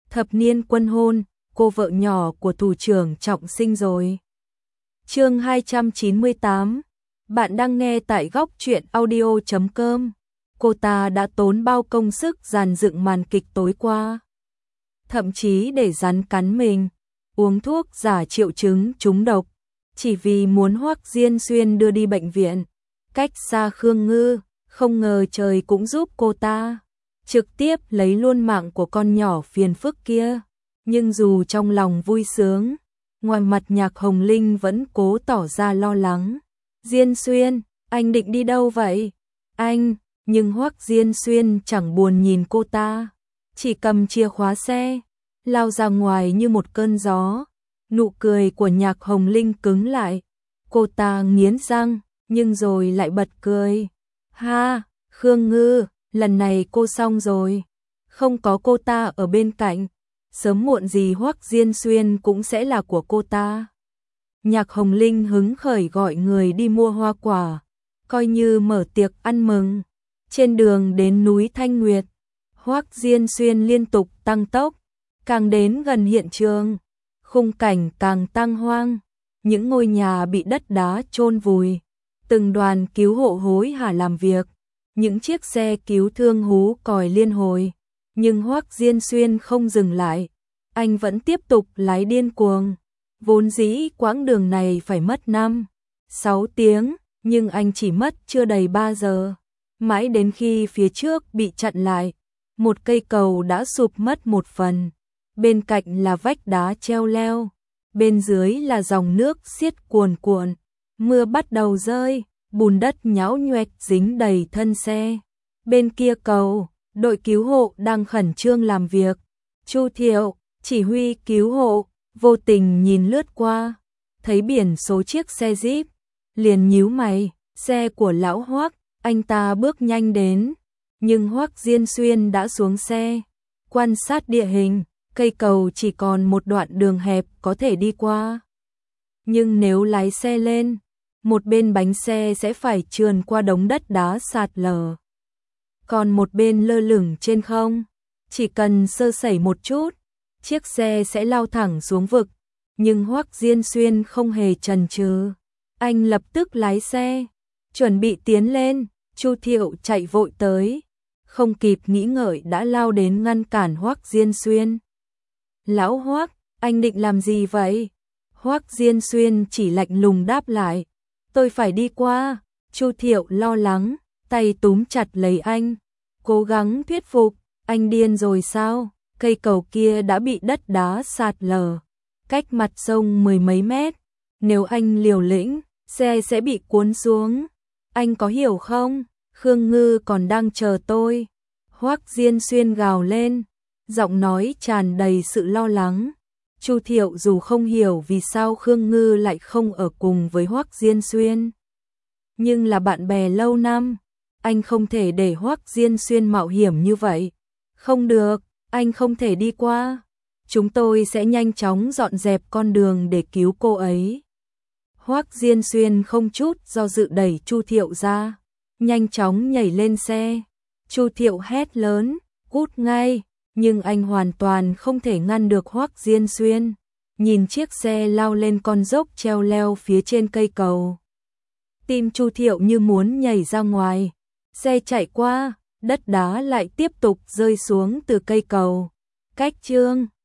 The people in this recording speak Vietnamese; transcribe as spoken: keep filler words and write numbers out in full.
Thập niên quân hôn, cô vợ nhỏ của thủ trưởng Trọng sinh rồi. Chương hai trăm chín mươi tám. Bạn đang nghe tại góc truyện audio chấm com. Cô ta đã tốn bao công sức dàn dựng màn kịch tối qua. Thậm chí để rắn cắn mình, uống thuốc giả triệu chứng trúng độc, chỉ vì muốn Hoắc Diên Xuyên đưa đi bệnh viện. Cách xa Khương Ngư, không ngờ trời cũng giúp cô ta trực tiếp lấy luôn mạng của con nhỏ phiền phức kia. Nhưng dù trong lòng vui sướng, ngoài mặt Nhạc Hồng Linh vẫn cố tỏ ra lo lắng. Diên Xuyên, anh định đi đâu vậy? Anh, nhưng Hoắc Diên Xuyên chẳng buồn nhìn cô ta, chỉ cầm chìa khóa xe, lao ra ngoài như một cơn gió. Nụ cười của Nhạc Hồng Linh cứng lại, cô ta nghiến răng, nhưng rồi lại bật cười. Ha, Khương Ngư, lần này cô xong rồi. Không có cô ta ở bên cạnh, sớm muộn gì Hoắc Diên Xuyên cũng sẽ là của cô ta. Nhạc Hồng Linh hứng khởi gọi người đi mua hoa quả, coi như mở tiệc ăn mừng. Trên đường đến núi Thanh Nguyệt, Hoắc Diên Xuyên liên tục tăng tốc, càng đến gần hiện trường, khung cảnh càng tăng hoang. Những ngôi nhà bị đất đá chôn vùi, từng đoàn cứu hộ hối hả làm việc, những chiếc xe cứu thương hú còi liên hồi. Nhưng Hoắc Diên Xuyên không dừng lại, anh vẫn tiếp tục lái điên cuồng. Vốn dĩ quãng đường này phải mất năm, sáu tiếng, nhưng anh chỉ mất chưa đầy ba giờ. Mãi đến khi phía trước bị chặn lại, một cây cầu đã sụp mất một phần. Bên cạnh là vách đá treo leo, bên dưới là dòng nước xiết cuồn cuộn. Mưa bắt đầu rơi, bùn đất nhão nhoẹt dính đầy thân xe. Bên kia cầu, đội cứu hộ đang khẩn trương làm việc. Chu Thiệu, chỉ huy cứu hộ, vô tình nhìn lướt qua, thấy biển số chiếc xe Jeep, liền nhíu mày. Xe của lão Hoắc. Anh ta bước nhanh đến, nhưng Hoắc Diên Xuyên đã xuống xe, quan sát địa hình. Cây cầu chỉ còn một đoạn đường hẹp có thể đi qua, nhưng nếu lái xe lên, một bên bánh xe sẽ phải trườn qua đống đất đá sạt lở, còn một bên lơ lửng trên không. Chỉ cần sơ sẩy một chút, chiếc xe sẽ lao thẳng xuống vực. Nhưng Hoắc Diên Xuyên không hề chần chừ, anh lập tức lái xe, chuẩn bị tiến lên. Chu Thiệu chạy vội tới, không kịp nghĩ ngợi đã lao đến ngăn cản Hoắc Diên Xuyên. Lão Hoắc, anh định làm gì vậy? Hoắc Diên Xuyên chỉ lạnh lùng đáp lại, tôi phải đi qua. Chu Thiệu lo lắng, tay túm chặt lấy anh, cố gắng thuyết phục. Anh điên rồi sao? Cây cầu kia đã bị đất đá sạt lở, cách mặt sông mười mấy mét. Nếu anh liều lĩnh, xe sẽ bị cuốn xuống. Anh có hiểu không? Khương Ngư còn đang chờ tôi. Hoắc Diên Xuyên gào lên, giọng nói tràn đầy sự lo lắng. Chu Thiệu dù không hiểu vì sao Khương Ngư lại không ở cùng với Hoắc Diên Xuyên, nhưng là bạn bè lâu năm, anh không thể để Hoắc Diên Xuyên mạo hiểm như vậy. Không được, anh không thể đi qua. Chúng tôi sẽ nhanh chóng dọn dẹp con đường để cứu cô ấy. Hoắc Diên Xuyên không chút do dự đẩy Chu Thiệu ra, nhanh chóng nhảy lên xe. Chu Thiệu hét lớn, cút ngay, nhưng anh hoàn toàn không thể ngăn được Hoắc Diên Xuyên. Nhìn chiếc xe lao lên con dốc treo leo phía trên cây cầu, tim Chu Thiệu như muốn nhảy ra ngoài. Xe chạy qua, đất đá lại tiếp tục rơi xuống từ cây cầu. Cách chương